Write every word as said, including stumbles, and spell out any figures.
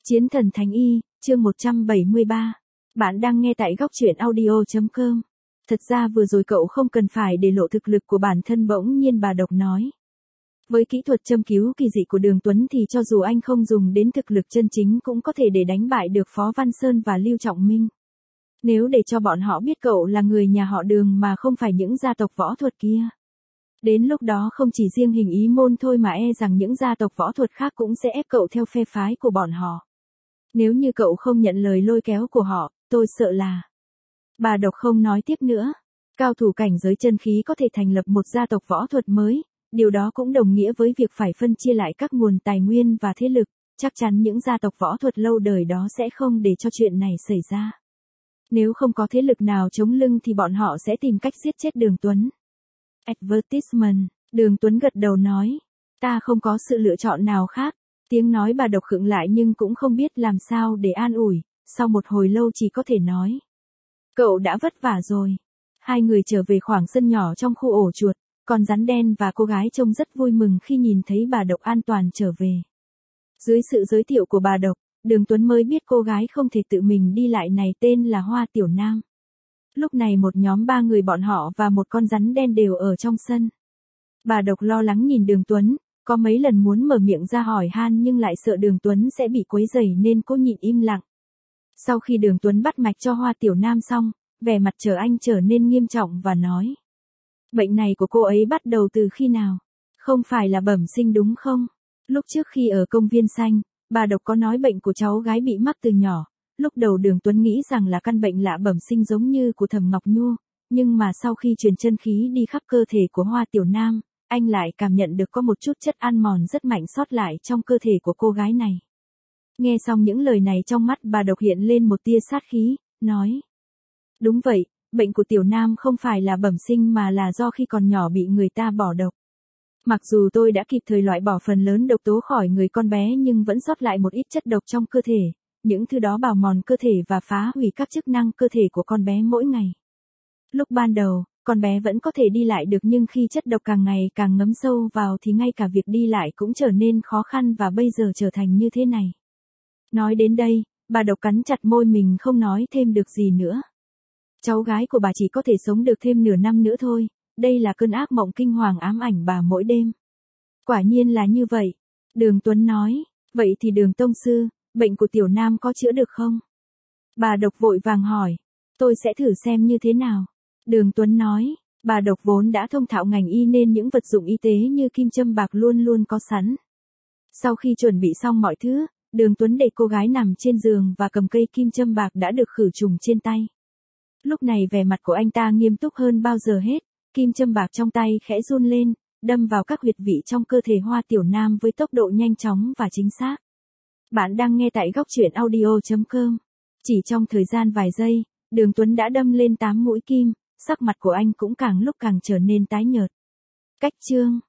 Chiến thần Thánh Y, chương một trăm bảy mươi ba. Bạn đang nghe tại góc truyện audio chấm com. Thật ra vừa rồi cậu không cần phải để lộ thực lực của bản thân, bỗng nhiên bà độc nói. Với kỹ thuật châm cứu kỳ dị của Đường Tuấn thì cho dù anh không dùng đến thực lực chân chính cũng có thể để đánh bại được Phó Văn Sơn và Lưu Trọng Minh. Nếu để cho bọn họ biết cậu là người nhà họ Đường mà không phải những gia tộc võ thuật kia. Đến lúc đó không chỉ riêng Hình Ý Môn thôi mà e rằng những gia tộc võ thuật khác cũng sẽ ép cậu theo phe phái của bọn họ. Nếu như cậu không nhận lời lôi kéo của họ, tôi sợ là... Bà độc không nói tiếp nữa. Cao thủ cảnh giới chân khí có thể thành lập một gia tộc võ thuật mới, điều đó cũng đồng nghĩa với việc phải phân chia lại các nguồn tài nguyên và thế lực, chắc chắn những gia tộc võ thuật lâu đời đó sẽ không để cho chuyện này xảy ra. Nếu không có thế lực nào chống lưng thì bọn họ sẽ tìm cách giết chết Đường Tuấn. Advertisement, Đường Tuấn gật đầu nói, ta không có sự lựa chọn nào khác. Tiếng nói bà độc khựng lại nhưng cũng không biết làm sao để an ủi, sau một hồi lâu chỉ có thể nói. Cậu đã vất vả rồi. Hai người trở về khoảng sân nhỏ trong khu ổ chuột, con rắn đen và cô gái trông rất vui mừng khi nhìn thấy bà độc an toàn trở về. Dưới sự giới thiệu của bà độc, Đường Tuấn mới biết cô gái không thể tự mình đi lại này tên là Hoa Tiểu Nam. Lúc này một nhóm ba người bọn họ và một con rắn đen đều ở trong sân. Bà độc lo lắng nhìn Đường Tuấn, có mấy lần muốn mở miệng ra hỏi han nhưng lại sợ Đường Tuấn sẽ bị quấy rầy nên cô nhịn im lặng. Sau khi Đường Tuấn bắt mạch cho Hoa Tiểu Nam xong, vẻ mặt Trở Anh trở nên nghiêm trọng và nói. Bệnh này của cô ấy bắt đầu từ khi nào? Không phải là bẩm sinh đúng không? Lúc trước khi ở công viên xanh, bà độc có nói bệnh của cháu gái bị mắc từ nhỏ. Lúc đầu Đường Tuấn nghĩ rằng là căn bệnh lạ bẩm sinh giống như của Thẩm Ngọc Nhu, nhưng mà sau khi truyền chân khí đi khắp cơ thể của Hoa Tiểu Nam, anh lại cảm nhận được có một chút chất ăn mòn rất mạnh sót lại trong cơ thể của cô gái này. Nghe xong những lời này trong mắt bà độc hiện lên một tia sát khí, nói. Đúng vậy, bệnh của Tiểu Nam không phải là bẩm sinh mà là do khi còn nhỏ bị người ta bỏ độc. Mặc dù tôi đã kịp thời loại bỏ phần lớn độc tố khỏi người con bé nhưng vẫn sót lại một ít chất độc trong cơ thể. Những thứ đó bào mòn cơ thể và phá hủy các chức năng cơ thể của con bé mỗi ngày. Lúc ban đầu, con bé vẫn có thể đi lại được nhưng khi chất độc càng ngày càng ngấm sâu vào thì ngay cả việc đi lại cũng trở nên khó khăn và bây giờ trở thành như thế này. Nói đến đây, bà độc cắn chặt môi mình không nói thêm được gì nữa. Cháu gái của bà chỉ có thể sống được thêm nửa năm nữa thôi, đây là cơn ác mộng kinh hoàng ám ảnh bà mỗi đêm. Quả nhiên là như vậy. Đường Tuấn nói, vậy thì Đường tông sư, bệnh của Tiểu Nam có chữa được không? Bà độc vội vàng hỏi, tôi sẽ thử xem như thế nào. Đường Tuấn nói, bà độc vốn đã thông thạo ngành y nên những vật dụng y tế như kim châm bạc luôn luôn có sẵn. Sau khi chuẩn bị xong mọi thứ, Đường Tuấn để cô gái nằm trên giường và cầm cây kim châm bạc đã được khử trùng trên tay. Lúc này vẻ mặt của anh ta nghiêm túc hơn bao giờ hết, kim châm bạc trong tay khẽ run lên, đâm vào các huyệt vị trong cơ thể Hoa Tiểu Nam với tốc độ nhanh chóng và chính xác. Bạn đang nghe tại góc truyện audio chấm com. Chỉ trong thời gian vài giây, Đường Tuấn đã đâm lên tám mũi kim, sắc mặt của anh cũng càng lúc càng trở nên tái nhợt. Cách chương